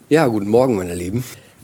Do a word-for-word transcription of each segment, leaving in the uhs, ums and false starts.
Ja, guten Morgen, meine Lieben.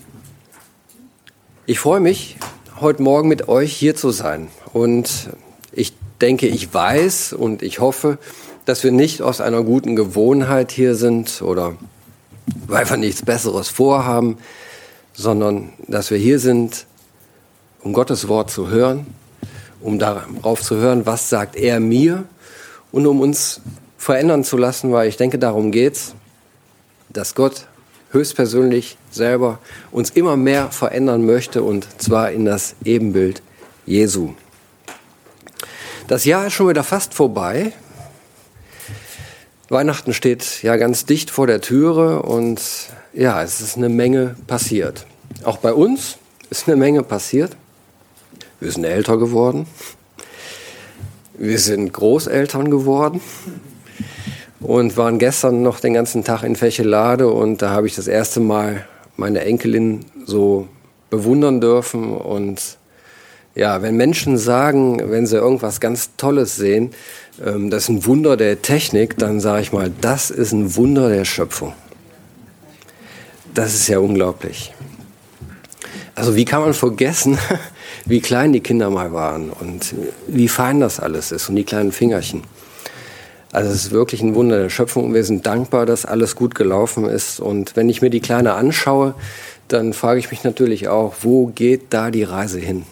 Ich freue mich, heute Morgen mit euch hier zu sein. Und ich denke, ich weiß und ich hoffe, dass wir nicht aus einer guten Gewohnheit hier sind oder weil wir nichts Besseres vorhaben, sondern dass wir hier sind, um Gottes Wort zu hören, um darauf zu hören, was sagt er mir und um uns verändern zu lassen, weil ich denke, darum geht's, dass Gott höchstpersönlich selber uns immer mehr verändern möchte, und zwar in das Ebenbild Jesu. Das Jahr ist schon wieder fast vorbei. Weihnachten steht ja ganz dicht vor der Türe und ja, es ist eine Menge passiert. Auch bei uns ist eine Menge passiert. Wir sind älter geworden. Wir sind Großeltern geworden. Und waren gestern noch den ganzen Tag in Fechelade und da habe ich das erste Mal meine Enkelin so bewundern dürfen. Und ja, wenn Menschen sagen, wenn sie irgendwas ganz Tolles sehen, ähm, das ist ein Wunder der Technik, dann sage ich mal, das ist ein Wunder der Schöpfung. Das ist ja unglaublich. Also wie kann man vergessen, wie klein die Kinder mal waren und wie fein das alles ist und die kleinen Fingerchen. Also es ist wirklich ein Wunder der Schöpfung und wir sind dankbar, dass alles gut gelaufen ist. Und wenn ich mir die Kleine anschaue, dann frage ich mich natürlich auch, wo geht da die Reise hin?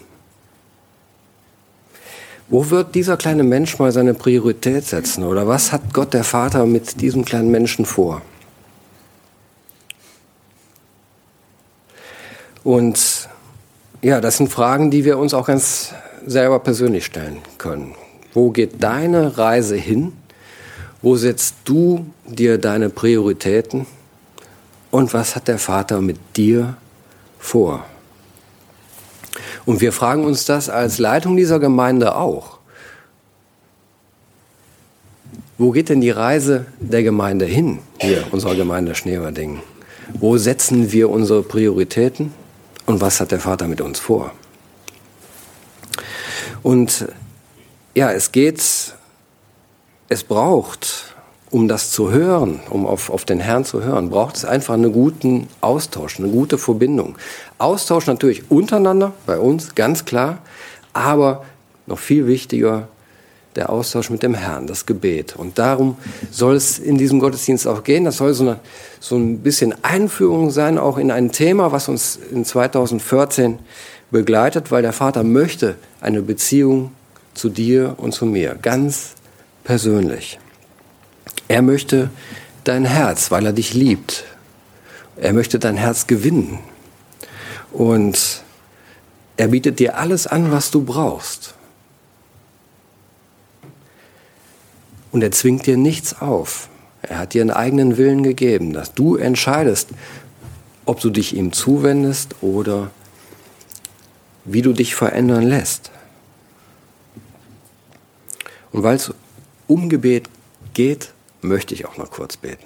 Wo wird dieser kleine Mensch mal seine Priorität setzen? Oder was hat Gott der Vater mit diesem kleinen Menschen vor? Und ja, das sind Fragen, die wir uns auch ganz selber persönlich stellen können. Wo geht deine Reise hin? Wo setzt du dir deine Prioritäten? Und was hat der Vater mit dir vor? Und wir fragen uns das als Leitung dieser Gemeinde auch. Wo geht denn die Reise der Gemeinde hin, hier, unserer Gemeinde Schneverdingen? Wo setzen wir unsere Prioritäten? Und was hat der Vater mit uns vor? Und ja, es geht... Es braucht, um das zu hören, um auf, auf den Herrn zu hören, braucht es einfach einen guten Austausch, eine gute Verbindung. Austausch natürlich untereinander, bei uns, ganz klar, aber noch viel wichtiger, der Austausch mit dem Herrn, das Gebet. Und darum soll es in diesem Gottesdienst auch gehen. Das soll so, eine, so ein bisschen Einführung sein, auch in ein Thema, was uns in zweitausendvierzehn begleitet, weil der Vater möchte eine Beziehung zu dir und zu mir, ganz persönlich. Er möchte dein Herz, weil er dich liebt. Er möchte dein Herz gewinnen. Und er bietet dir alles an, was du brauchst. Und er zwingt dir nichts auf. Er hat dir einen eigenen Willen gegeben, dass du entscheidest, ob du dich ihm zuwendest oder wie du dich verändern lässt. Und weil es um Gebet geht, möchte ich auch noch kurz beten.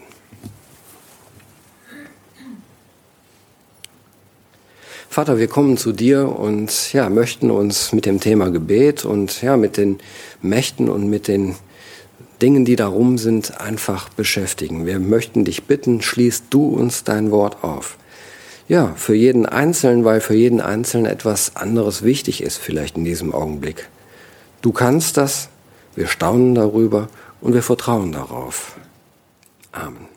Vater, wir kommen zu dir und ja, möchten uns mit dem Thema Gebet und ja, mit den Mächten und mit den Dingen, die darum sind, einfach beschäftigen. Wir möchten dich bitten, schließ du uns dein Wort auf. Ja, für jeden Einzelnen, weil für jeden Einzelnen etwas anderes wichtig ist, vielleicht in diesem Augenblick. Du kannst das. Wir staunen darüber und wir vertrauen darauf. Amen.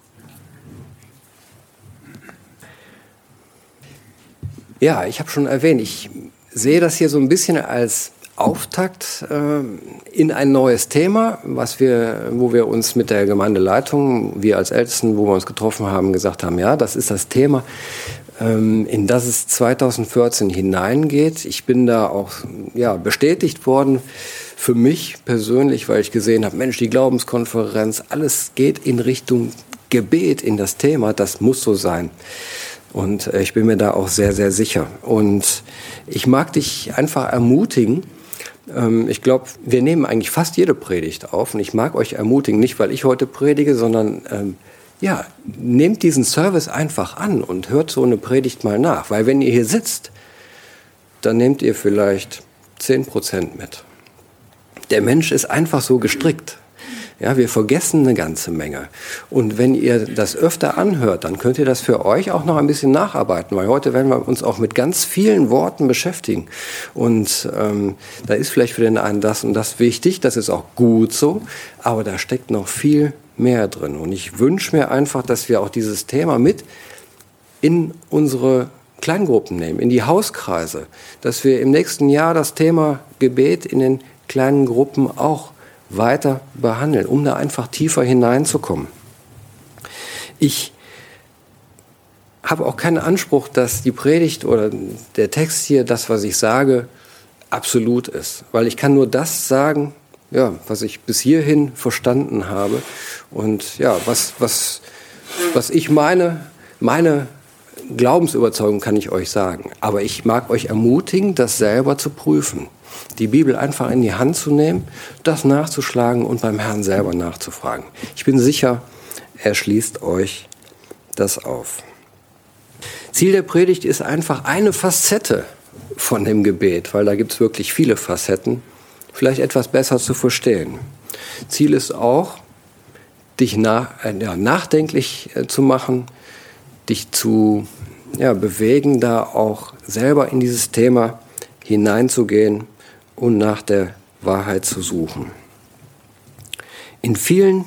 Ja, ich habe schon erwähnt, ich sehe das hier so ein bisschen als Auftakt äh, in ein neues Thema, was wir, wo wir uns mit der Gemeindeleitung, wir als Ältesten, wo wir uns getroffen haben, gesagt haben, ja, das ist das Thema, ähm, in das es zweitausendvierzehn hineingeht. Ich bin da auch ja, bestätigt worden, für mich persönlich, weil ich gesehen habe, Mensch, die Glaubenskonferenz, alles geht in Richtung Gebet, in das Thema, das muss so sein. Und ich bin mir da auch sehr, sehr sicher. Und ich mag dich einfach ermutigen. Ich glaube, wir nehmen eigentlich fast jede Predigt auf. Und ich mag euch ermutigen, nicht weil ich heute predige, sondern ähm, ja, nehmt diesen Service einfach an und hört so eine Predigt mal nach. Weil wenn ihr hier sitzt, dann nehmt ihr vielleicht zehn Prozent mit. Der Mensch ist einfach so gestrickt. Ja, wir vergessen eine ganze Menge. Und wenn ihr das öfter anhört, dann könnt ihr das für euch auch noch ein bisschen nacharbeiten, weil heute werden wir uns auch mit ganz vielen Worten beschäftigen. Und ähm, da ist vielleicht für den einen das und das wichtig, das ist auch gut so, aber da steckt noch viel mehr drin. Und ich wünsche mir einfach, dass wir auch dieses Thema mit in unsere Kleingruppen nehmen, in die Hauskreise, dass wir im nächsten Jahr das Thema Gebet in den kleinen Gruppen auch weiter behandeln, um da einfach tiefer hineinzukommen. Ich habe auch keinen Anspruch, dass die Predigt oder der Text hier, das, was ich sage, absolut ist. Weil ich kann nur das sagen, ja, was ich bis hierhin verstanden habe. Und ja, was, was, was ich meine, meine Glaubensüberzeugung kann ich euch sagen. Aber ich mag euch ermutigen, das selber zu prüfen. Die Bibel einfach in die Hand zu nehmen, das nachzuschlagen und beim Herrn selber nachzufragen. Ich bin sicher, er schließt euch das auf. Ziel der Predigt ist einfach eine Facette von dem Gebet, weil da gibt es wirklich viele Facetten, vielleicht etwas besser zu verstehen. Ziel ist auch, dich nach, äh, ja, nachdenklich äh, zu machen, dich zu ja, bewegen, da auch selber in dieses Thema hineinzugehen und nach der Wahrheit zu suchen. In vielen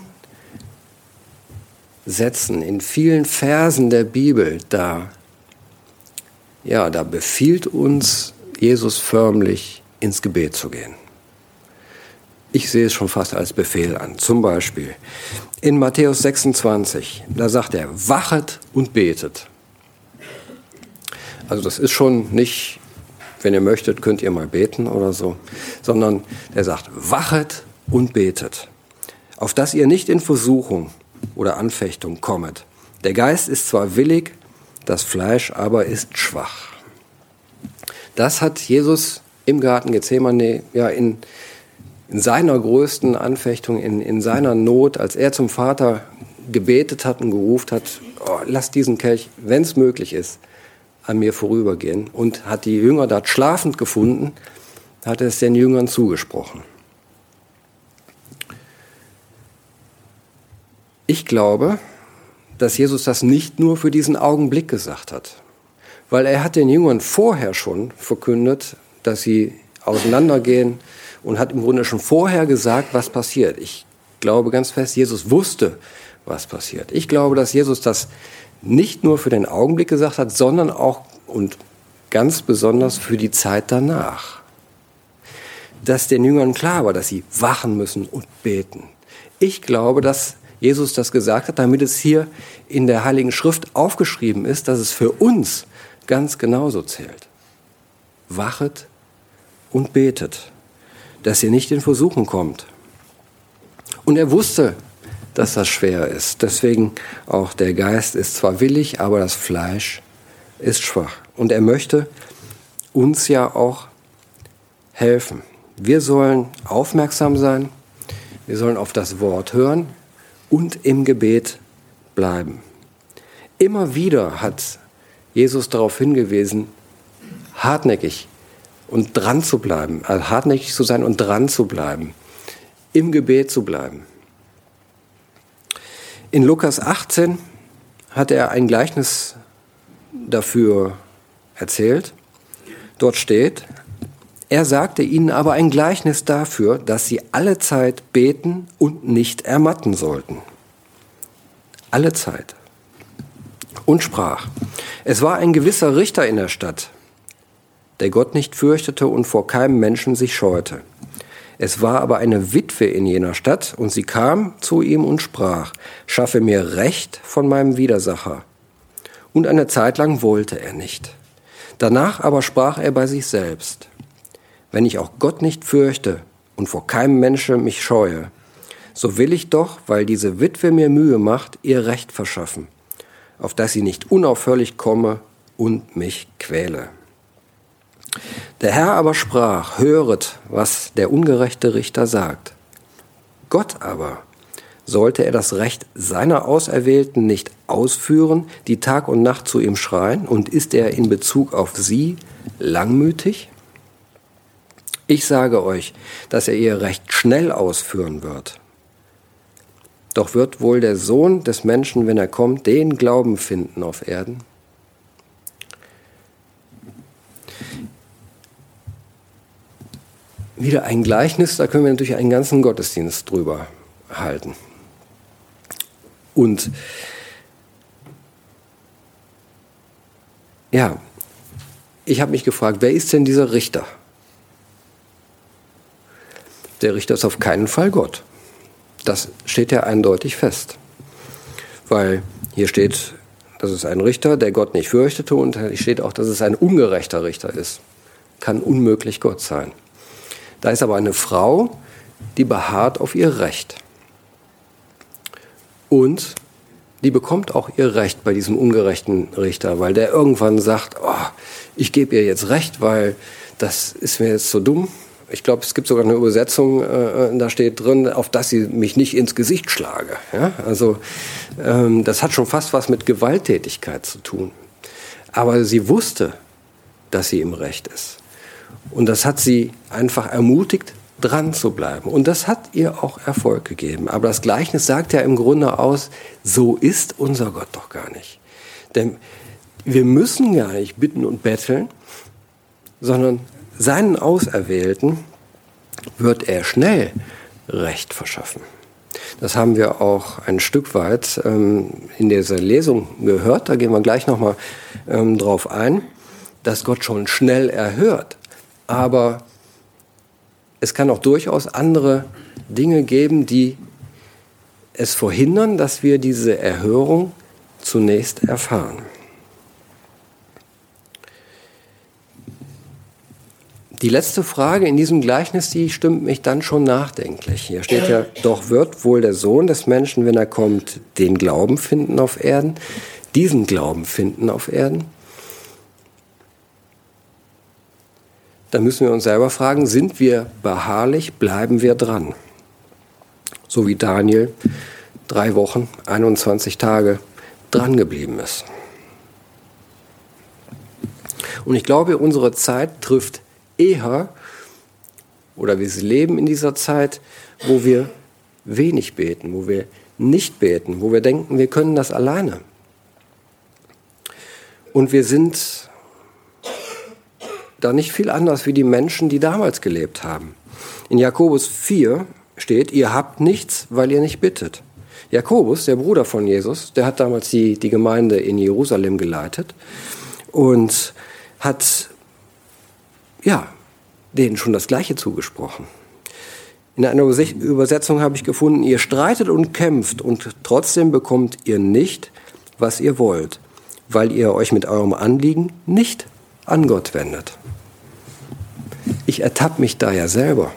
Sätzen, in vielen Versen der Bibel, da, ja, da befiehlt uns Jesus förmlich, ins Gebet zu gehen. Ich sehe es schon fast als Befehl an. Zum Beispiel in Matthäus sechsundzwanzig, da sagt er, wachet und betet. Also das ist schon nicht, wenn ihr möchtet, könnt ihr mal beten oder so, sondern er sagt, wachet und betet, auf dass ihr nicht in Versuchung oder Anfechtung kommet. Der Geist ist zwar willig, das Fleisch aber ist schwach. Das hat Jesus im Garten Gethsemane ja in, in seiner größten Anfechtung, in, in seiner Not, als er zum Vater gebetet hat und gerufen hat, oh, lass diesen Kelch, wenn es möglich ist, an mir vorübergehen, und hat die Jünger dort schlafend gefunden, hat er es den Jüngern zugesprochen. Ich glaube, dass Jesus das nicht nur für diesen Augenblick gesagt hat, weil er hat den Jüngern vorher schon verkündet, dass sie auseinandergehen, und hat im Grunde schon vorher gesagt, was passiert. Ich glaube ganz fest, Jesus wusste, was passiert. Ich glaube, dass Jesus das nicht nur für den Augenblick gesagt hat, sondern auch und ganz besonders für die Zeit danach. Dass den Jüngern klar war, dass sie wachen müssen und beten. Ich glaube, dass Jesus das gesagt hat, damit es hier in der Heiligen Schrift aufgeschrieben ist, dass es für uns ganz genauso zählt. Wachet und betet, dass ihr nicht in Versuchung kommt. Und er wusste, dass das schwer ist. Deswegen auch der Geist ist zwar willig, aber das Fleisch ist schwach. Und er möchte uns ja auch helfen. Wir sollen aufmerksam sein, wir sollen auf das Wort hören und im Gebet bleiben. Immer wieder hat Jesus darauf hingewiesen, hartnäckig und dran zu bleiben, also hartnäckig zu sein und dran zu bleiben, im Gebet zu bleiben. In Lukas achtzehn hat er ein Gleichnis dafür erzählt. Dort steht, er sagte ihnen aber ein Gleichnis dafür, dass sie alle Zeit beten und nicht ermatten sollten. Alle Zeit. Und sprach, es war ein gewisser Richter in der Stadt, der Gott nicht fürchtete und vor keinem Menschen sich scheute. Es war aber eine Witwe in jener Stadt, und sie kam zu ihm und sprach, schaffe mir Recht von meinem Widersacher. Und eine Zeit lang wollte er nicht. Danach aber sprach er bei sich selbst, wenn ich auch Gott nicht fürchte und vor keinem Menschen mich scheue, so will ich doch, weil diese Witwe mir Mühe macht, ihr Recht verschaffen, auf dass sie nicht unaufhörlich komme und mich quäle. Der Herr aber sprach, höret, was der ungerechte Richter sagt. Gott aber, sollte er das Recht seiner Auserwählten nicht ausführen, die Tag und Nacht zu ihm schreien, und ist er in Bezug auf sie langmütig? Ich sage euch, dass er ihr Recht schnell ausführen wird. Doch wird wohl der Sohn des Menschen, wenn er kommt, den Glauben finden auf Erden? Wieder ein Gleichnis, da können wir natürlich einen ganzen Gottesdienst drüber halten. Und ja, ich habe mich gefragt, wer ist denn dieser Richter? Der Richter ist auf keinen Fall Gott. Das steht ja eindeutig fest. Weil hier steht, dass es ein Richter, der Gott nicht fürchtete, und hier steht auch, dass es ein ungerechter Richter ist. Kann unmöglich Gott sein. Da ist aber eine Frau, die beharrt auf ihr Recht. Und die bekommt auch ihr Recht bei diesem ungerechten Richter, weil der irgendwann sagt, oh, ich gebe ihr jetzt Recht, weil das ist mir jetzt so dumm. Ich glaube, es gibt sogar eine Übersetzung, äh, da steht drin, auf dass sie mich nicht ins Gesicht schlage. Ja? Also ähm, das hat schon fast was mit Gewalttätigkeit zu tun. Aber sie wusste, dass sie im Recht ist. Und das hat sie einfach ermutigt, dran zu bleiben. Und das hat ihr auch Erfolg gegeben. Aber das Gleichnis sagt ja im Grunde aus, so ist unser Gott doch gar nicht. Denn wir müssen gar nicht bitten und betteln, sondern seinen Auserwählten wird er schnell Recht verschaffen. Das haben wir auch ein Stück weit ähm, in dieser Lesung gehört. Da gehen wir gleich nochmal ähm, drauf ein, dass Gott schon schnell erhört. Aber es kann auch durchaus andere Dinge geben, die es verhindern, dass wir diese Erhörung zunächst erfahren. Die letzte Frage in diesem Gleichnis, die stimmt mich dann schon nachdenklich. Hier steht ja, doch wird wohl der Sohn des Menschen, wenn er kommt, den Glauben finden auf Erden, diesen Glauben finden auf Erden. Da müssen wir uns selber fragen, sind wir beharrlich, bleiben wir dran? So wie Daniel drei Wochen, einundzwanzig Tage dran geblieben ist. Und ich glaube, unsere Zeit trifft eher, oder wir leben in dieser Zeit, wo wir wenig beten, wo wir nicht beten, wo wir denken, wir können das alleine. Und wir sind da nicht viel anders wie die Menschen, die damals gelebt haben. In Jakobus vier steht, ihr habt nichts, weil ihr nicht bittet. Jakobus, der Bruder von Jesus, der hat damals die, die Gemeinde in Jerusalem geleitet und hat, ja, denen schon das Gleiche zugesprochen. In einer Übersetzung habe ich gefunden, ihr streitet und kämpft und trotzdem bekommt ihr nicht, was ihr wollt, weil ihr euch mit eurem Anliegen nicht an Gott wendet. Ich ertappe mich da ja selber.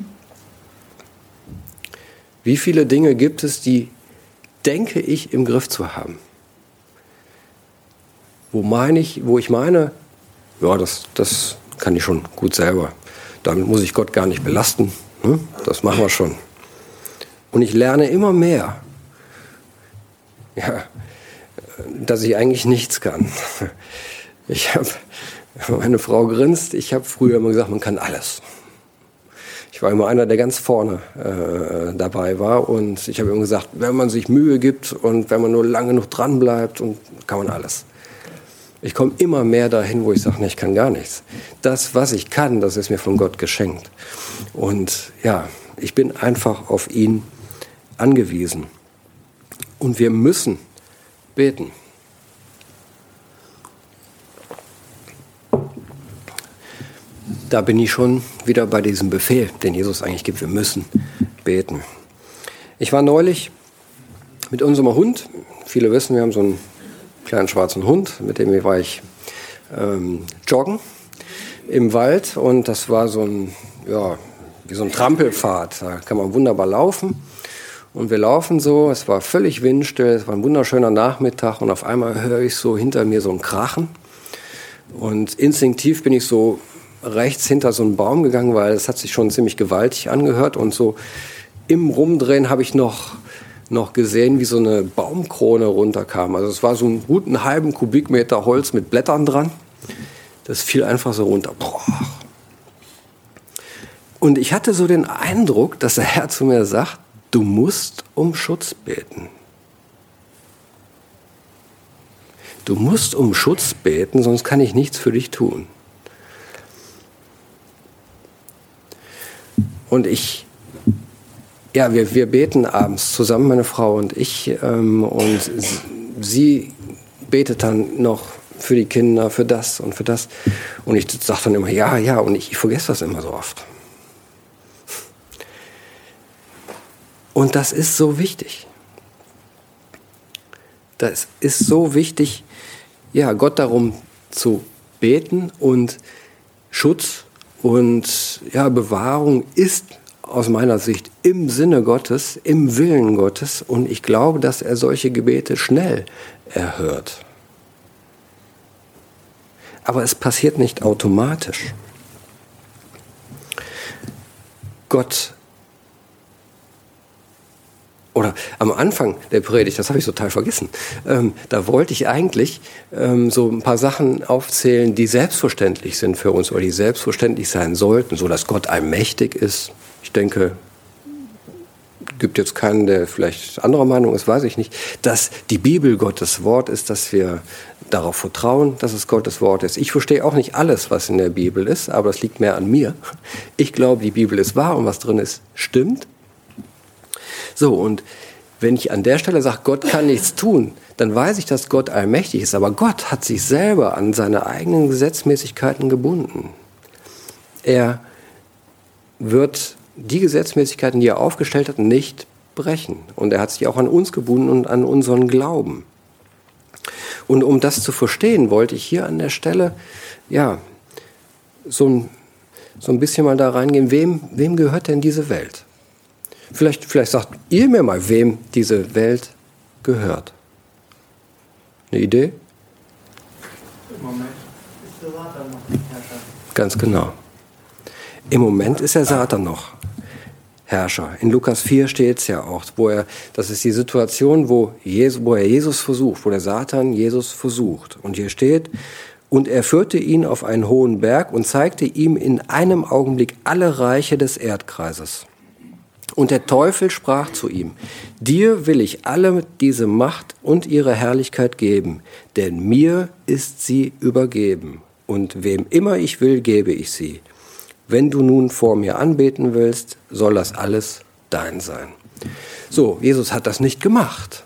Wie viele Dinge gibt es, die denke ich im Griff zu haben? Wo meine ich, wo ich meine, ja, das, das kann ich schon gut selber. Damit muss ich Gott gar nicht belasten. Hm? Das machen wir schon. Und ich lerne immer mehr, ja, dass ich eigentlich nichts kann. Ich habe, meine Frau grinst, ich habe früher immer gesagt, man kann alles. Ich war immer einer, der ganz vorne äh, dabei war, und ich habe immer gesagt, wenn man sich Mühe gibt und wenn man nur lange genug dran bleibt, und kann man alles. Ich komme immer mehr dahin, wo ich sage, nee, ich kann gar nichts. Das, was ich kann, das ist mir von Gott geschenkt. Und ja, ich bin einfach auf ihn angewiesen. Und wir müssen beten. Da bin ich schon wieder bei diesem Befehl, den Jesus eigentlich gibt. Wir müssen beten. Ich war neulich mit unserem Hund. Viele wissen, wir haben so einen kleinen schwarzen Hund, mit dem war ich ähm, joggen im Wald. Und das war so ein, ja, wie so ein Trampelpfad. Da kann man wunderbar laufen. Und wir laufen so, es war völlig windstill, es war ein wunderschöner Nachmittag. Und auf einmal höre ich so hinter mir so ein Krachen. Und instinktiv bin ich so rechts hinter so einen Baum gegangen, weil es hat sich schon ziemlich gewaltig angehört. Und so im Rumdrehen habe ich noch, noch gesehen, wie so eine Baumkrone runterkam. Also es war so einen guten halben Kubikmeter Holz mit Blättern dran. Das fiel einfach so runter. Boah. Und ich hatte so den Eindruck, dass der Herr zu mir sagt, Du musst um Schutz beten. Du musst um Schutz beten, sonst kann ich nichts für dich tun. Und ich, ja, wir, wir beten abends zusammen, meine Frau und ich, ähm, und sie betet dann noch für die Kinder, für das und für das. Und ich sage dann immer, ja, ja, und ich, ich vergesse das immer so oft. Und das ist so wichtig. Das ist so wichtig, ja, Gott darum zu beten, und Schutz und ja, Bewahrung ist aus meiner Sicht im Sinne Gottes, im Willen Gottes, und ich glaube, dass er solche Gebete schnell erhört. Aber es passiert nicht automatisch. Gott, oder am Anfang der Predigt, das habe ich total vergessen, ähm, da wollte ich eigentlich ähm, so ein paar Sachen aufzählen, die selbstverständlich sind für uns oder die selbstverständlich sein sollten, so dass Gott allmächtig ist. Ich denke, gibt jetzt keinen, der vielleicht anderer Meinung ist, weiß ich nicht, dass die Bibel Gottes Wort ist, dass wir darauf vertrauen, dass es Gottes Wort ist. Ich verstehe auch nicht alles, was in der Bibel ist, aber das liegt mehr an mir. Ich glaube, die Bibel ist wahr und was drin ist, stimmt. So, und wenn ich an der Stelle sage, Gott kann nichts tun, dann weiß ich, dass Gott allmächtig ist. Aber Gott hat sich selber an seine eigenen Gesetzmäßigkeiten gebunden. Er wird die Gesetzmäßigkeiten, die er aufgestellt hat, nicht brechen. Und er hat sich auch an uns gebunden und an unseren Glauben. Und um das zu verstehen, wollte ich hier an der Stelle ja, so ein, so ein bisschen mal da reingehen, wem, wem gehört denn diese Welt? Vielleicht, vielleicht sagt ihr mir mal, wem diese Welt gehört. Eine Idee? Im Moment ist der Satan noch Herrscher. Ganz genau. Im Moment ist der Satan noch Herrscher. In Lukas vier steht es ja auch, wo er, das ist die Situation, wo, Jesus, wo er Jesus versucht, wo der Satan Jesus versucht. Und hier steht, und er führte ihn auf einen hohen Berg und zeigte ihm in einem Augenblick alle Reiche des Erdkreises. Und der Teufel sprach zu ihm, dir will ich alle diese Macht und ihre Herrlichkeit geben, denn mir ist sie übergeben. Und wem immer ich will, gebe ich sie. Wenn du nun vor mir anbeten willst, soll das alles dein sein. So, Jesus hat das nicht gemacht.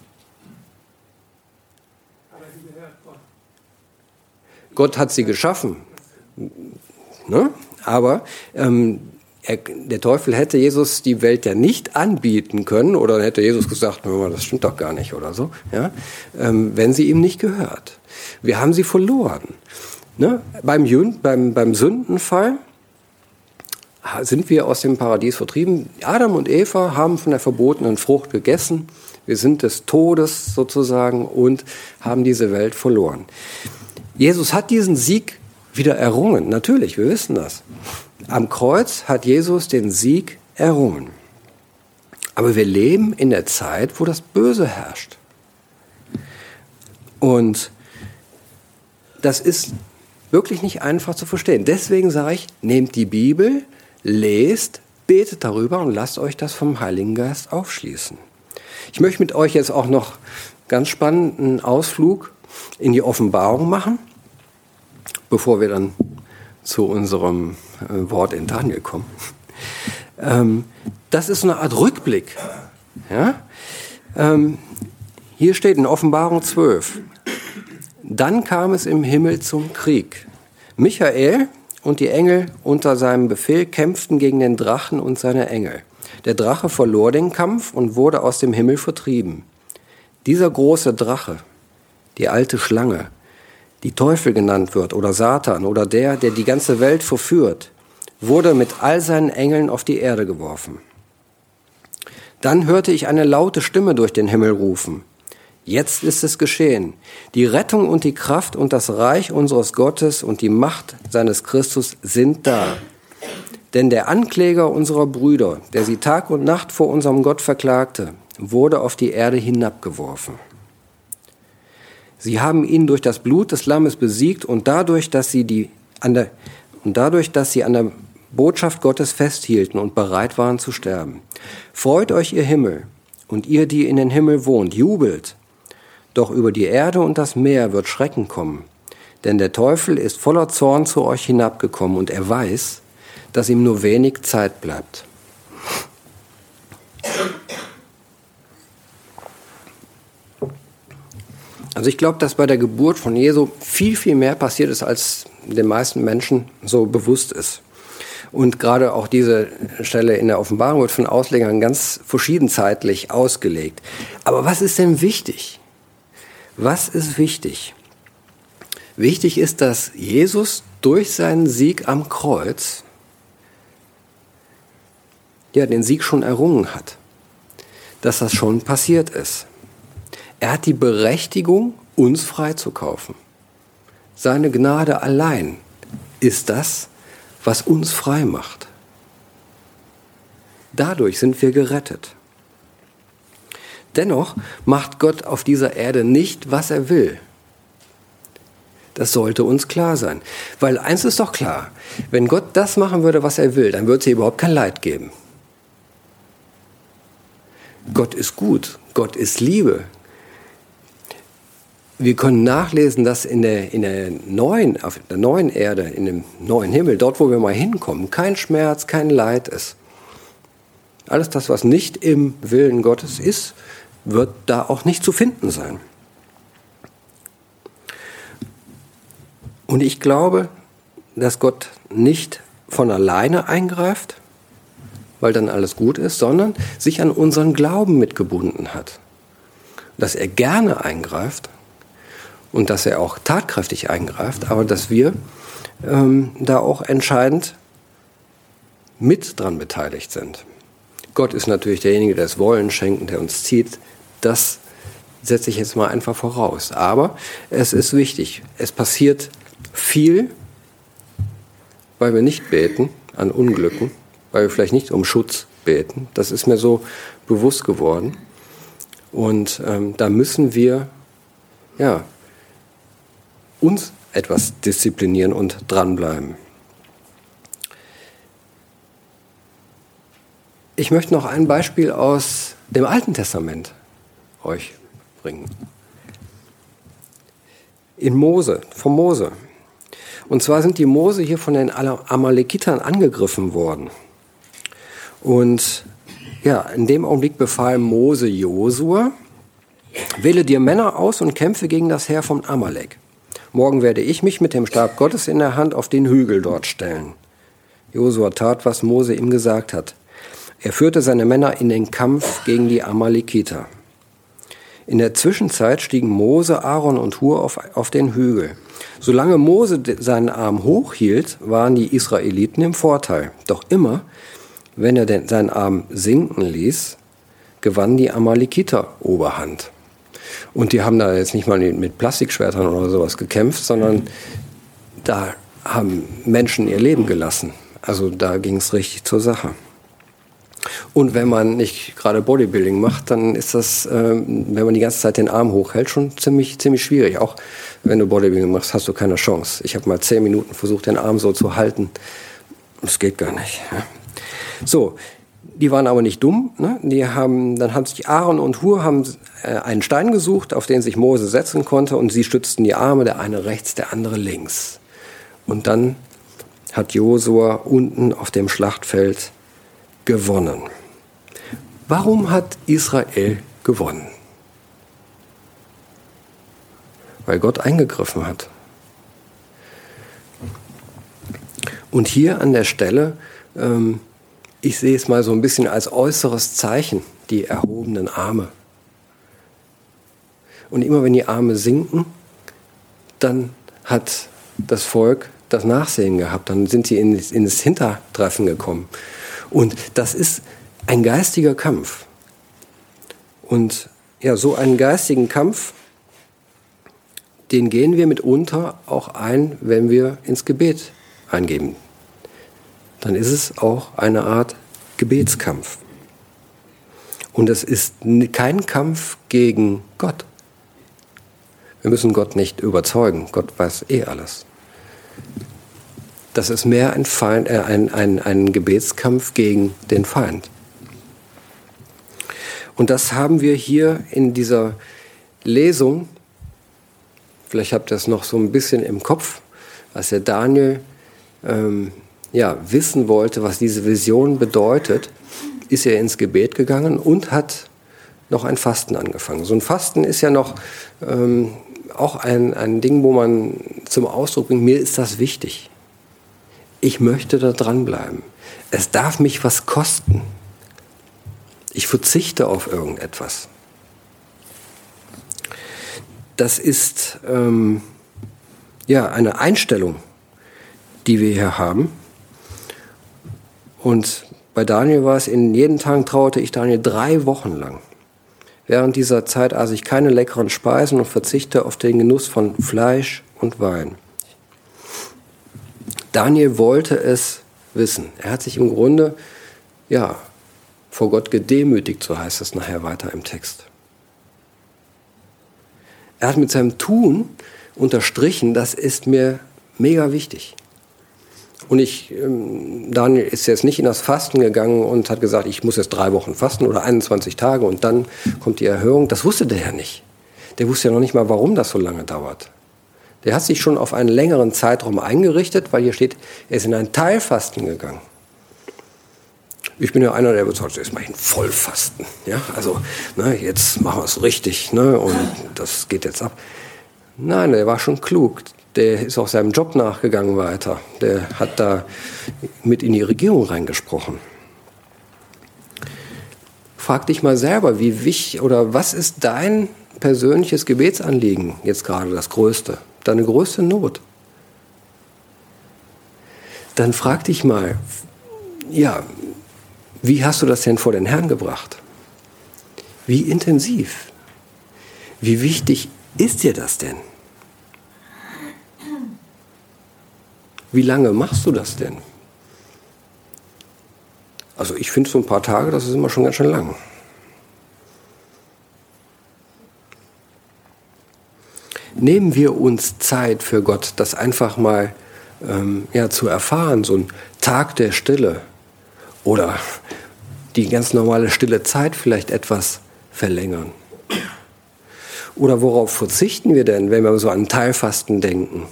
Aber sie gehört Gott. Gott hat sie geschaffen. Ne? Aber ähm, er, der Teufel hätte Jesus die Welt ja nicht anbieten können, oder hätte Jesus gesagt, das stimmt doch gar nicht oder so, ja? ähm, wenn sie ihm nicht gehört. Wir haben sie verloren. Ne? Beim, beim, beim Sündenfall sind wir aus dem Paradies vertrieben. Adam und Eva haben von der verbotenen Frucht gegessen. Wir sind des Todes sozusagen und haben diese Welt verloren. Jesus hat diesen Sieg wieder errungen. Natürlich, wir wissen das. Am Kreuz hat Jesus den Sieg errungen. Aber wir leben in der Zeit, wo das Böse herrscht. Und das ist wirklich nicht einfach zu verstehen. Deswegen sage ich, nehmt die Bibel, lest, betet darüber und lasst euch das vom Heiligen Geist aufschließen. Ich möchte mit euch jetzt auch noch ganz spannenden Ausflug in die Offenbarung machen, bevor wir dann zu unserem Wort in Daniel kommen. Ähm, das ist so eine Art Rückblick. Ja? Ähm, hier steht in Offenbarung zwölf, dann kam es im Himmel zum Krieg. Michael und die Engel unter seinem Befehl kämpften gegen den Drachen und seine Engel. Der Drache verlor den Kampf und wurde aus dem Himmel vertrieben. Dieser große Drache, die alte Schlange, die Teufel genannt wird oder Satan oder der, der die ganze Welt verführt, wurde mit all seinen Engeln auf die Erde geworfen. Dann hörte ich eine laute Stimme durch den Himmel rufen. Jetzt ist es geschehen. Die Rettung und die Kraft und das Reich unseres Gottes und die Macht seines Christus sind da. Denn der Ankläger unserer Brüder, der sie Tag und Nacht vor unserem Gott verklagte, wurde auf die Erde hinabgeworfen. Sie haben ihn durch das Blut des Lammes besiegt und dadurch, dass sie die an der und dadurch, dass sie an der Botschaft Gottes festhielten und bereit waren zu sterben. Freut euch, ihr Himmel, und ihr, die in den Himmel wohnt, jubelt. Doch über die Erde und das Meer wird Schrecken kommen. Denn der Teufel ist voller Zorn zu euch hinabgekommen und er weiß, dass ihm nur wenig Zeit bleibt. Also ich glaube, dass bei der Geburt von Jesu viel, viel mehr passiert ist, als den meisten Menschen so bewusst ist. Und gerade auch diese Stelle in der Offenbarung wird von Auslegern ganz verschieden zeitlich ausgelegt. Aber was ist denn wichtig? Was ist wichtig? Wichtig ist, dass Jesus durch seinen Sieg am Kreuz ja, den Sieg schon errungen hat. Dass das schon passiert ist. Er hat die Berechtigung, uns freizukaufen. Seine Gnade allein ist das, was uns frei macht. Dadurch sind wir gerettet. Dennoch macht Gott auf dieser Erde nicht, was er will. Das sollte uns klar sein. Weil eins ist doch klar, wenn Gott das machen würde, was er will, dann würde es hier überhaupt kein Leid geben. Gott ist gut, Gott ist Liebe. Wir können nachlesen, dass in der, in der neuen, auf der neuen Erde, in dem neuen Himmel, dort, wo wir mal hinkommen, kein Schmerz, kein Leid ist. Alles das, was nicht im Willen Gottes ist, wird da auch nicht zu finden sein. Und ich glaube, dass Gott nicht von alleine eingreift, weil dann alles gut ist, sondern sich an unseren Glauben mitgebunden hat. Dass er gerne eingreift und dass er auch tatkräftig eingreift, aber dass wir ähm, da auch entscheidend mit dran beteiligt sind. Gott ist natürlich derjenige, der das Wollen schenkt, der uns zieht. Das setze ich jetzt mal einfach voraus. Aber es ist wichtig, es passiert viel, weil wir nicht beten an Unglücken, weil wir vielleicht nicht um Schutz beten. Das ist mir so bewusst geworden. Und ähm, da müssen wir ja, uns etwas disziplinieren und dranbleiben. Ich möchte noch ein Beispiel aus dem Alten Testament euch bringen. In Mose, von Mose. Und zwar sind die Mose hier von den Amalekitern angegriffen worden. Und ja, in dem Augenblick befahl Mose Josua: Wähle dir Männer aus und kämpfe gegen das Heer von Amalek. Morgen werde ich mich mit dem Stab Gottes in der Hand auf den Hügel dort stellen. Josua tat, was Mose ihm gesagt hat. Er führte seine Männer in den Kampf gegen die Amalekiter. In der Zwischenzeit stiegen Mose, Aaron und Hur auf, auf den Hügel. Solange Mose seinen Arm hochhielt, waren die Israeliten im Vorteil. Doch immer, wenn er den, seinen Arm sinken ließ, gewannen die Amalekiter Oberhand. Und die haben da jetzt nicht mal mit Plastikschwertern oder sowas gekämpft, sondern da haben Menschen ihr Leben gelassen. Also da ging es richtig zur Sache. Und wenn man nicht gerade Bodybuilding macht, dann ist das, ähm, wenn man die ganze Zeit den Arm hochhält, schon ziemlich, ziemlich schwierig. Auch wenn du Bodybuilding machst, hast du keine Chance. Ich habe mal zehn Minuten versucht, den Arm so zu halten. Das geht gar nicht. Ja. So, die waren aber nicht dumm. Ne? Die haben, dann haben sich Aaron und Hur haben, äh, einen Stein gesucht, auf den sich Mose setzen konnte, und sie stützten die Arme, der eine rechts, der andere links. Und dann hat Josua unten auf dem Schlachtfeld gewonnen. Warum hat Israel gewonnen? Weil Gott eingegriffen hat. Und hier an der Stelle, ähm, ich sehe es mal so ein bisschen als äußeres Zeichen, die erhobenen Arme. Und immer wenn die Arme sinken, dann hat das Volk das Nachsehen gehabt, dann sind sie ins, ins Hintertreffen gekommen. Und das ist ein geistiger Kampf. Und ja, so einen geistigen Kampf, den gehen wir mitunter auch ein, wenn wir ins Gebet eingeben. Dann ist es auch eine Art Gebetskampf. Und es ist kein Kampf gegen Gott. Wir müssen Gott nicht überzeugen. Gott weiß eh alles. Das ist mehr ein, Feind, äh, ein, ein, ein Gebetskampf gegen den Feind. Und das haben wir hier in dieser Lesung, vielleicht habt ihr es noch so ein bisschen im Kopf, als der Daniel ähm, ja, wissen wollte, was diese Vision bedeutet, ist er ins Gebet gegangen und hat noch ein Fasten angefangen. So ein Fasten ist ja noch ähm, auch ein, ein Ding, wo man zum Ausdruck bringt, mir ist das wichtig. Ich möchte da dranbleiben. Es darf mich was kosten. Ich verzichte auf irgendetwas. Das ist ähm, ja eine Einstellung, die wir hier haben. Und bei Daniel war es, in jeden Tag trauerte ich Daniel drei Wochen lang. Während dieser Zeit aß ich keine leckeren Speisen und verzichte auf den Genuss von Fleisch und Wein. Daniel wollte es wissen. Er hat sich im Grunde, ja, vor Gott gedemütigt, so heißt es nachher weiter im Text. Er hat mit seinem Tun unterstrichen, das ist mir mega wichtig. Und ich, Daniel ist jetzt nicht in das Fasten gegangen und hat gesagt, ich muss jetzt drei Wochen fasten oder einundzwanzig Tage und dann kommt die Erhörung. Das wusste der ja nicht. Der wusste ja noch nicht mal, warum das so lange dauert. Der hat sich schon auf einen längeren Zeitraum eingerichtet, weil hier steht, er ist in ein Teilfasten gegangen. Ich bin ja einer, der sagt, jetzt mache ich ein Vollfasten. Ja, also ne, jetzt machen wir es richtig, ne, und das geht jetzt ab. Nein, der war schon klug. Der ist auch seinem Job nachgegangen weiter. Der hat da mit in die Regierung reingesprochen. Frag dich mal selber, wie wichtig oder was ist dein persönliches Gebetsanliegen jetzt gerade das Größte? Deine größte Not? Dann frag dich mal, ja, wie hast du das denn vor den Herrn gebracht? Wie intensiv? Wie wichtig ist dir das denn? Wie lange machst du das denn? Also ich finde so ein paar Tage, das ist immer schon ganz schön lang. Nehmen wir uns Zeit für Gott, das einfach mal ähm, ja, zu erfahren, so ein Tag der Stille oder die ganz normale stille Zeit vielleicht etwas verlängern. Oder worauf verzichten wir denn, wenn wir so an Teilfasten denken?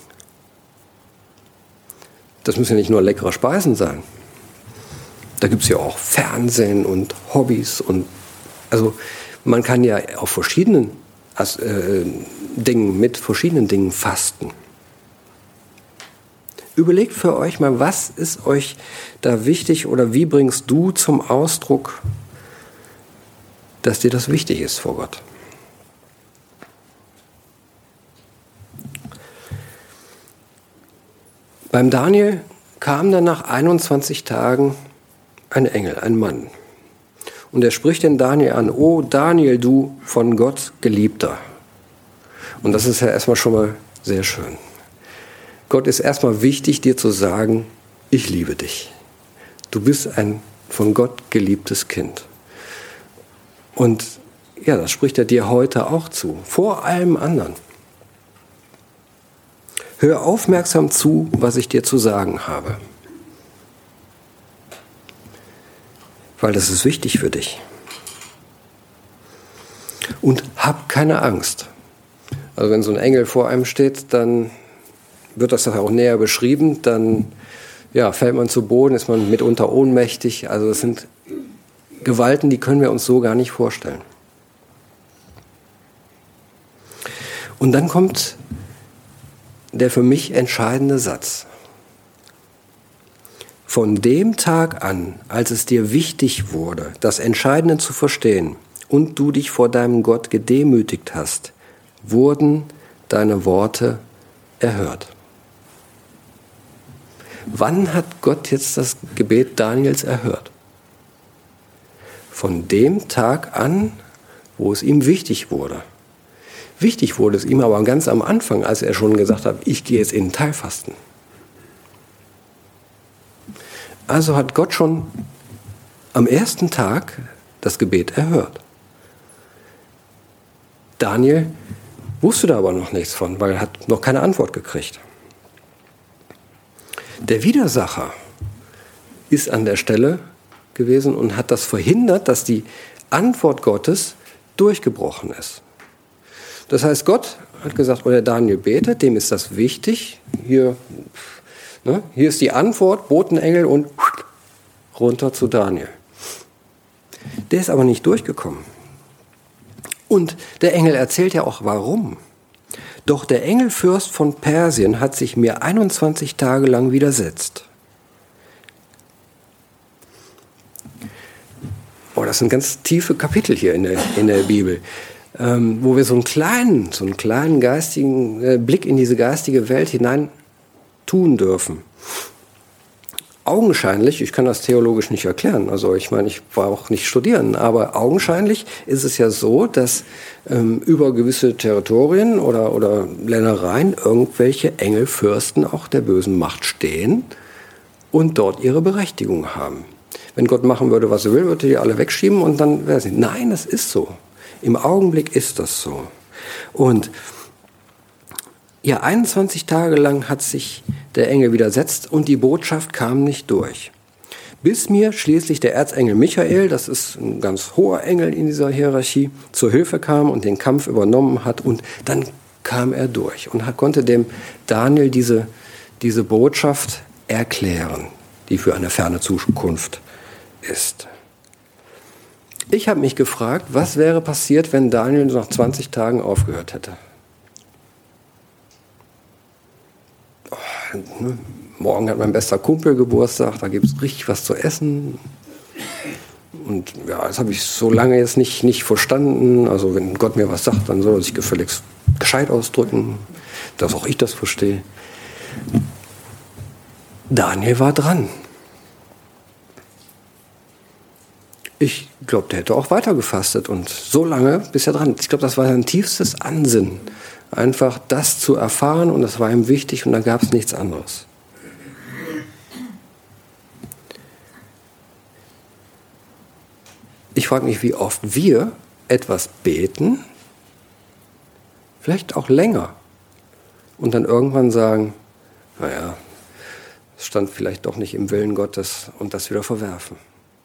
Das müssen ja nicht nur leckere Speisen sein. Da gibt es ja auch Fernsehen und Hobbys. Und also man kann ja auf verschiedenen äh, Dingen, mit verschiedenen Dingen fasten. Überlegt für euch mal, was ist euch da wichtig oder wie bringst du zum Ausdruck, dass dir das wichtig ist vor Gott? Beim Daniel kam dann nach einundzwanzig Tagen ein Engel, ein Mann. Und er spricht den Daniel an, O Daniel, du von Gott Geliebter. Und das ist ja erstmal schon mal sehr schön. Gott ist erstmal wichtig, dir zu sagen, ich liebe dich. Du bist ein von Gott geliebtes Kind. Und ja, das spricht er dir heute auch zu, vor allem anderen. Hör aufmerksam zu, was ich dir zu sagen habe. Weil das ist wichtig für dich. Und hab keine Angst. Also wenn so ein Engel vor einem steht, dann wird das auch näher beschrieben. Dann ja, fällt man zu Boden, ist man mitunter ohnmächtig. Also das sind Gewalten, die können wir uns so gar nicht vorstellen. Und dann kommt der für mich entscheidende Satz. Von dem Tag an, als es dir wichtig wurde, das Entscheidende zu verstehen und du dich vor deinem Gott gedemütigt hast, wurden deine Worte erhört. Wann hat Gott jetzt das Gebet Daniels erhört? Von dem Tag an, wo es ihm wichtig wurde. Wichtig wurde es ihm aber ganz am Anfang, als er schon gesagt hat, ich gehe jetzt in den Teilfasten. Also hat Gott schon am ersten Tag das Gebet erhört. Daniel wusste da aber noch nichts von, weil er hat noch keine Antwort gekriegt. Der Widersacher ist an der Stelle gewesen und hat das verhindert, dass die Antwort Gottes durchgebrochen ist. Das heißt, Gott hat gesagt, oder Daniel betet, dem ist das wichtig. Hier, ne, hier ist die Antwort, Botenengel und runter zu Daniel. Der ist aber nicht durchgekommen. Und der Engel erzählt ja auch, warum. Doch der Engelfürst von Persien hat sich mir einundzwanzig Tage lang widersetzt. Oh, das sind ganz tiefe Kapitel hier in der, in der Bibel, ähm, wo wir so einen kleinen, so einen kleinen geistigen äh, Blick in diese geistige Welt hinein tun dürfen. Augenscheinlich, ich kann das theologisch nicht erklären, also ich meine, ich war auch nicht studieren, aber augenscheinlich ist es ja so, dass ähm, über gewisse Territorien oder, oder Ländereien irgendwelche Engelfürsten auch der bösen Macht stehen und dort ihre Berechtigung haben. Wenn Gott machen würde, was er will, würde er die alle wegschieben und dann wäre es nicht. Nein, das ist so. Im Augenblick ist das so. Und ja, einundzwanzig Tage lang hat sich der Engel widersetzt und die Botschaft kam nicht durch. Bis mir schließlich der Erzengel Michael, das ist ein ganz hoher Engel in dieser Hierarchie, zur Hilfe kam und den Kampf übernommen hat und dann kam er durch und konnte dem Daniel diese, diese Botschaft erklären, die für eine ferne Zukunft ist. Ich habe mich gefragt, was wäre passiert, wenn Daniel nach zwanzig Tagen aufgehört hätte? Oh, ne? Morgen hat mein bester Kumpel Geburtstag, da gibt es richtig was zu essen. Und ja, das habe ich so lange jetzt nicht, nicht verstanden. Also wenn Gott mir was sagt, dann soll er sich gefälligst gescheit ausdrücken, dass auch ich das verstehe. Daniel war dran. Ich glaube, der hätte auch weiter gefastet und so lange, bis er dran. Ich glaube, das war sein tiefstes Ansinnen, einfach das zu erfahren und das war ihm wichtig und da gab es nichts anderes. Ich frage mich, wie oft wir etwas beten, vielleicht auch länger, und dann irgendwann sagen, naja, es stand vielleicht doch nicht im Willen Gottes und das wieder verwerfen.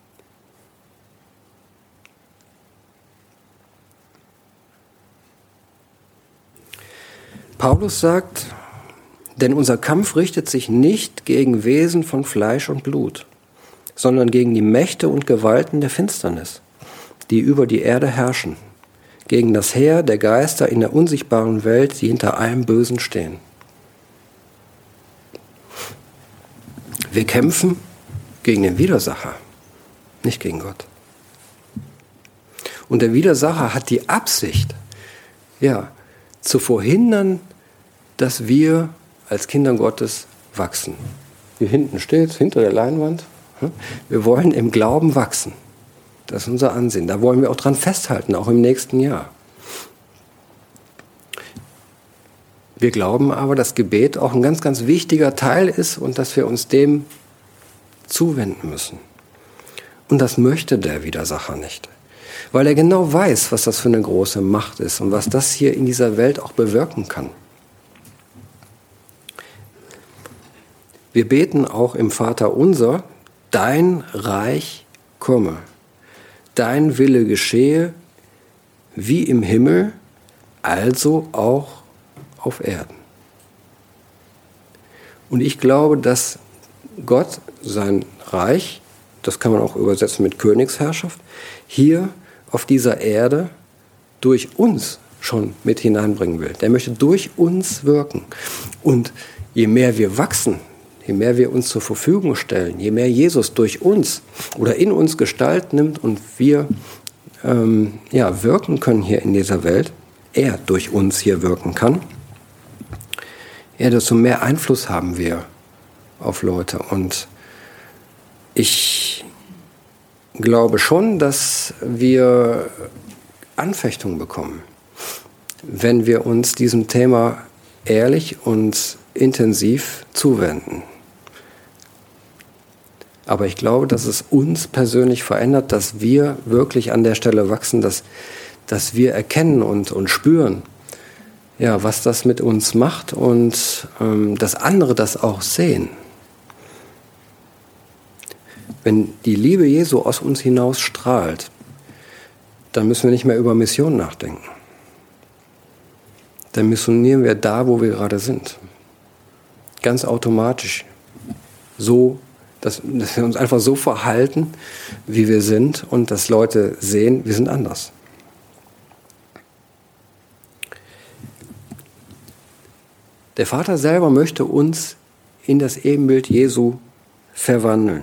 Paulus sagt, denn unser Kampf richtet sich nicht gegen Wesen von Fleisch und Blut, sondern gegen die Mächte und Gewalten der Finsternis, die über die Erde herrschen, gegen das Heer der Geister in der unsichtbaren Welt, die hinter allem Bösen stehen. Wir kämpfen gegen den Widersacher, nicht gegen Gott. Und der Widersacher hat die Absicht, ja, zu verhindern, dass wir als Kinder Gottes wachsen. Hier hinten steht es, hinter der Leinwand. Wir wollen im Glauben wachsen. Das ist unser Ansinnen. Da wollen wir auch dran festhalten, auch im nächsten Jahr. Wir glauben aber, dass Gebet auch ein ganz, ganz wichtiger Teil ist und dass wir uns dem zuwenden müssen. Und das möchte der Widersacher nicht. Weil er genau weiß, was das für eine große Macht ist und was das hier in dieser Welt auch bewirken kann. Wir beten auch im Vater unser, dein Reich komme, dein Wille geschehe, wie im Himmel, also auch auf Erden. Und ich glaube, dass Gott sein Reich, das kann man auch übersetzen mit Königsherrschaft, hier auf dieser Erde durch uns schon mit hineinbringen will. Der möchte durch uns wirken. Und je mehr wir wachsen, je mehr wir uns zur Verfügung stellen, je mehr Jesus durch uns oder in uns Gestalt nimmt und wir ähm, ja, wirken können hier in dieser Welt, er durch uns hier wirken kann, ja, desto mehr Einfluss haben wir auf Leute. Und ich glaube schon, dass wir Anfechtung bekommen, wenn wir uns diesem Thema ehrlich und intensiv zuwenden. Aber ich glaube, dass es uns persönlich verändert, dass wir wirklich an der Stelle wachsen, dass, dass wir erkennen und, und spüren, ja, was das mit uns macht und ähm, dass andere das auch sehen. Wenn die Liebe Jesu aus uns hinaus strahlt, dann müssen wir nicht mehr über Mission nachdenken. Dann missionieren wir da, wo wir gerade sind. Ganz automatisch. So, dass, dass wir uns einfach so verhalten, wie wir sind und dass Leute sehen, wir sind anders. Der Vater selber möchte uns in das Ebenbild Jesu verwandeln.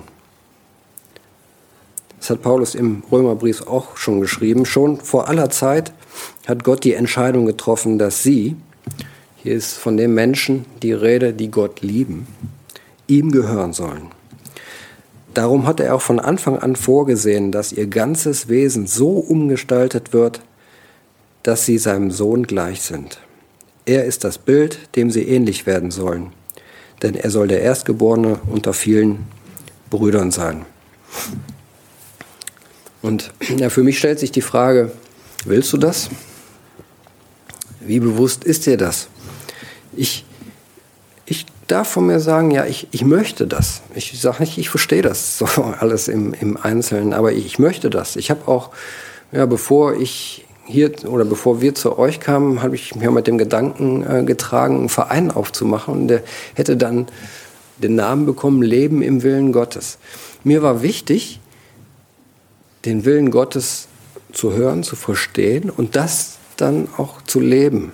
Das hat Paulus im Römerbrief auch schon geschrieben. Schon vor aller Zeit hat Gott die Entscheidung getroffen, dass sie, hier ist von den Menschen die Rede, die Gott lieben, ihm gehören sollen. Darum hat er auch von Anfang an vorgesehen, dass ihr ganzes Wesen so umgestaltet wird, dass sie seinem Sohn gleich sind. Er ist das Bild, dem sie ähnlich werden sollen, denn er soll der Erstgeborene unter vielen Brüdern sein. Und ja, für mich stellt sich die Frage, willst du das? Wie bewusst ist dir das? Ich, ich darf von mir sagen, ja, ich, ich möchte das. Ich sage nicht, ich verstehe das so alles im, im Einzelnen, aber ich, ich möchte das. Ich habe auch, ja, bevor ich hier oder bevor wir zu euch kamen, habe ich mir mit dem Gedanken äh, getragen, einen Verein aufzumachen und der hätte dann den Namen bekommen, Leben im Willen Gottes. Mir war wichtig, den Willen Gottes zu hören, zu verstehen und das dann auch zu leben.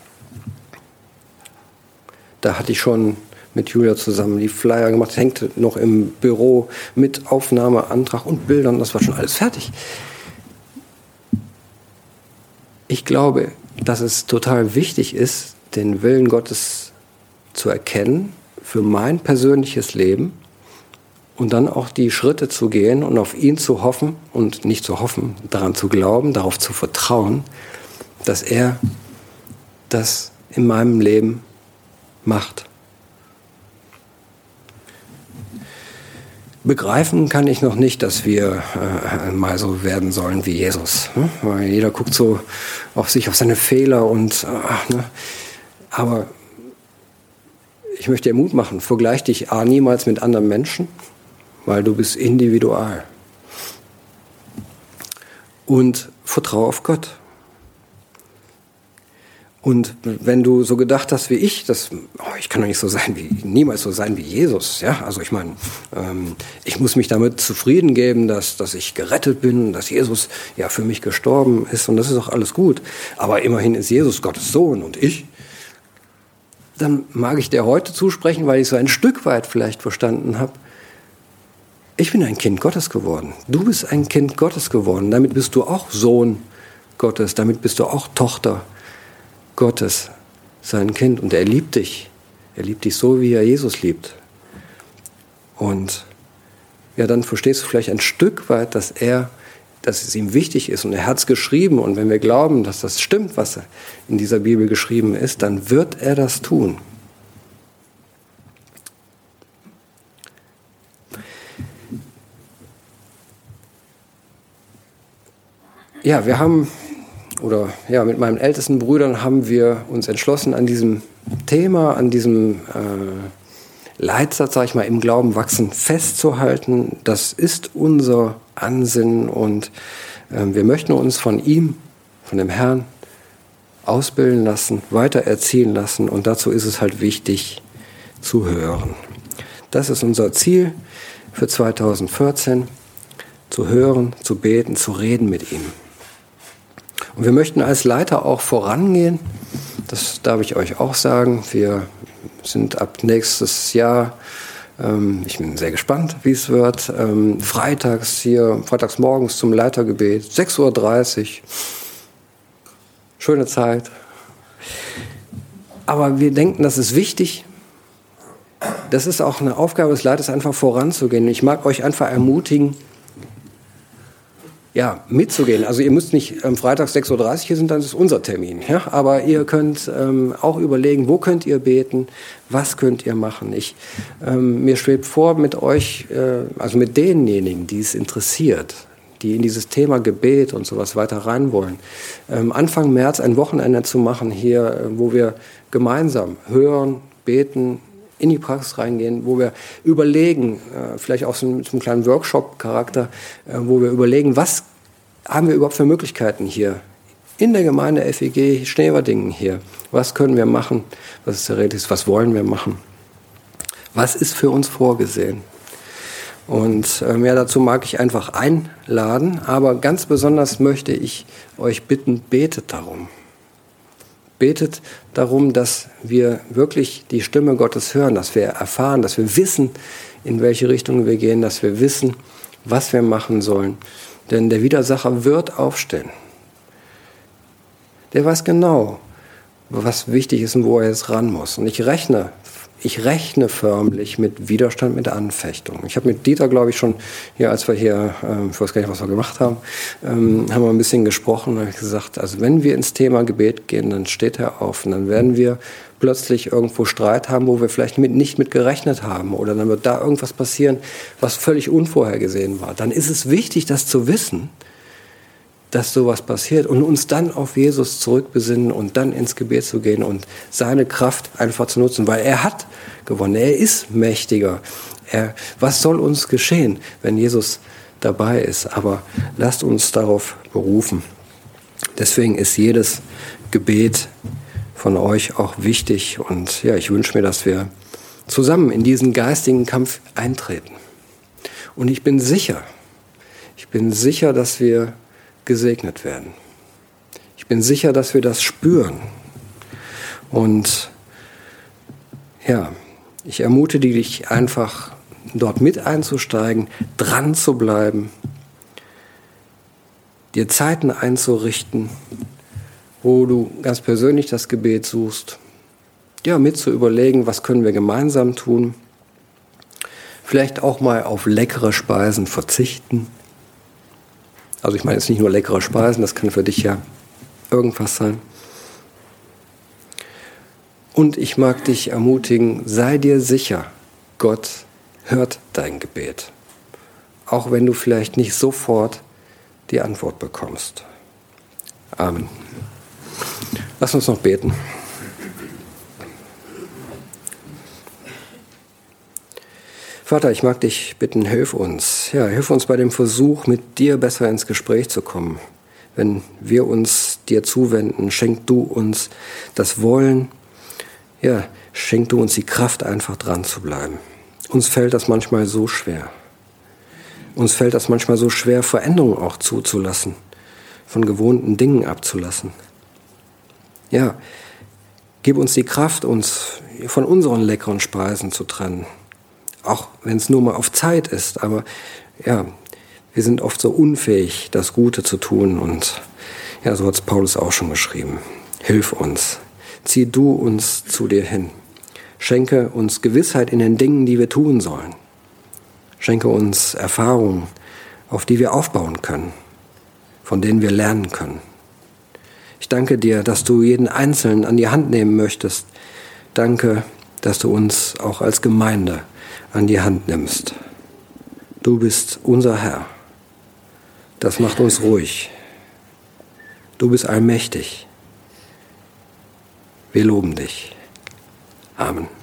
Da hatte ich schon mit Julia zusammen die Flyer gemacht, hängte noch im Büro mit Aufnahmeantrag und Bildern, das war schon alles fertig. Ich glaube, dass es total wichtig ist, den Willen Gottes zu erkennen für mein persönliches Leben und dann auch die Schritte zu gehen und auf ihn zu hoffen und nicht zu hoffen, daran zu glauben, darauf zu vertrauen, dass er das in meinem Leben macht. Begreifen kann ich noch nicht, dass wir äh, mal so werden sollen wie Jesus. Ne? Weil jeder guckt so auf sich, auf seine Fehler und äh, ne? Aber ich möchte dir Mut machen, vergleich dich A, niemals mit anderen Menschen, weil du bist individual. Und vertraue auf Gott. Und wenn du so gedacht hast wie ich, dass, oh, ich kann doch nicht so sein wie, niemals so sein wie Jesus, ja, also ich meine, ähm, ich muss mich damit zufrieden geben, dass, dass ich gerettet bin, dass Jesus ja für mich gestorben ist und das ist auch alles gut, aber immerhin ist Jesus Gottes Sohn und ich, dann mag ich dir heute zusprechen, weil ich so ein Stück weit vielleicht verstanden habe, ich bin ein Kind Gottes geworden, du bist ein Kind Gottes geworden, damit bist du auch Sohn Gottes, damit bist du auch Tochter Gottes, sein Kind. Und er liebt dich. Er liebt dich so, wie er Jesus liebt. Und ja, dann verstehst du vielleicht ein Stück weit, dass er, dass es ihm wichtig ist. Und er hat es geschrieben. Und wenn wir glauben, dass das stimmt, was in dieser Bibel geschrieben ist, dann wird er das tun. Ja, wir haben Oder ja, mit meinen ältesten Brüdern haben wir uns entschlossen, an diesem Thema, an diesem äh, Leitsatz, sag ich mal, im Glauben wachsen, festzuhalten. Das ist unser Ansinnen und äh, wir möchten uns von ihm, von dem Herrn, ausbilden lassen, weiter erziehen lassen und dazu ist es halt wichtig zu hören. Das ist unser Ziel für zweitausendvierzehn, zu hören, zu beten, zu reden mit ihm. Und wir möchten als Leiter auch vorangehen, das darf ich euch auch sagen. Wir sind ab nächstes Jahr, ähm, ich bin sehr gespannt, wie es wird, ähm, freitags hier, freitags morgens zum Leitergebet, sechs Uhr dreißig, schöne Zeit. Aber wir denken, das ist wichtig. Das ist auch eine Aufgabe des Leiters, einfach voranzugehen. Ich mag euch einfach ermutigen, ja, mitzugehen. Also ihr müsst nicht ähm, freitags sechs Uhr dreißig hier sind, dann ist unser Termin. Ja? Aber ihr könnt ähm, auch überlegen, wo könnt ihr beten, was könnt ihr machen. Ich, ähm, mir schwebt vor, mit euch, äh, also mit denjenigen, die es interessiert, die in dieses Thema Gebet und sowas weiter rein wollen, ähm, Anfang März ein Wochenende zu machen hier, äh, wo wir gemeinsam hören, beten, in die Praxis reingehen, wo wir überlegen, äh, vielleicht auch so einen, so einen kleinen Workshop-Charakter, äh, wo wir überlegen, was haben wir überhaupt für Möglichkeiten hier in der Gemeinde F E G Schneverdingen hier? Was können wir machen? Was ist theoretisch? Was wollen wir machen? Was ist für uns vorgesehen? Und ähm, ja, dazu mag ich einfach einladen, aber ganz besonders möchte ich euch bitten, betet darum. Betet darum, dass wir wirklich die Stimme Gottes hören, dass wir erfahren, dass wir wissen, in welche Richtung wir gehen, dass wir wissen, was wir machen sollen. Denn der Widersacher wird aufstehen. Der weiß genau, was wichtig ist und wo er jetzt ran muss. Und ich rechne Ich rechne förmlich mit Widerstand, mit Anfechtung. Ich habe mit Dieter, glaube ich, schon hier, als wir hier, ähm, ich weiß gar nicht, was wir gemacht haben, ähm, haben wir ein bisschen gesprochen und habe gesagt, also wenn wir ins Thema Gebet gehen, dann steht er auf und dann werden wir plötzlich irgendwo Streit haben, wo wir vielleicht mit, nicht mit gerechnet haben oder dann wird da irgendwas passieren, was völlig unvorhergesehen war. Dann ist es wichtig, das zu wissen, dass sowas passiert und uns dann auf Jesus zurückbesinnen und dann ins Gebet zu gehen und seine Kraft einfach zu nutzen, weil er hat gewonnen, er ist mächtiger. Er, was soll uns geschehen, wenn Jesus dabei ist? Aber lasst uns darauf berufen. Deswegen ist jedes Gebet von euch auch wichtig und ja, ich wünsche mir, dass wir zusammen in diesen geistigen Kampf eintreten. Und ich bin sicher, ich bin sicher, dass wir gesegnet werden. Ich bin sicher, dass wir das spüren. Und ja, ich ermutige dich einfach, dort mit einzusteigen, dran zu bleiben, dir Zeiten einzurichten, wo du ganz persönlich das Gebet suchst, ja, mit zu überlegen, was können wir gemeinsam tun, vielleicht auch mal auf leckere Speisen verzichten. Also ich meine jetzt nicht nur leckere Speisen, das kann für dich ja irgendwas sein. Und ich mag dich ermutigen, sei dir sicher, Gott hört dein Gebet. Auch wenn du vielleicht nicht sofort die Antwort bekommst. Amen. Lass uns noch beten. Vater, ich mag dich bitten, hilf uns. Ja, hilf uns bei dem Versuch, mit dir besser ins Gespräch zu kommen. Wenn wir uns dir zuwenden, schenk du uns das Wollen. Ja, schenk du uns die Kraft, einfach dran zu bleiben. Uns fällt das manchmal so schwer. Uns fällt das manchmal so schwer, Veränderungen auch zuzulassen, von gewohnten Dingen abzulassen. Ja, gib uns die Kraft, uns von unseren leckeren Speisen zu trennen. Auch wenn es nur mal auf Zeit ist, aber ja, wir sind oft so unfähig, das Gute zu tun und ja, so hat es Paulus auch schon geschrieben. Hilf uns, zieh du uns zu dir hin, schenke uns Gewissheit in den Dingen, die wir tun sollen, schenke uns Erfahrungen, auf die wir aufbauen können, von denen wir lernen können. Ich danke dir, dass du jeden Einzelnen an die Hand nehmen möchtest. Danke, dass du uns auch als Gemeinde an die Hand nimmst. Du bist unser Herr. Das macht uns ruhig. Du bist allmächtig. Wir loben dich. Amen.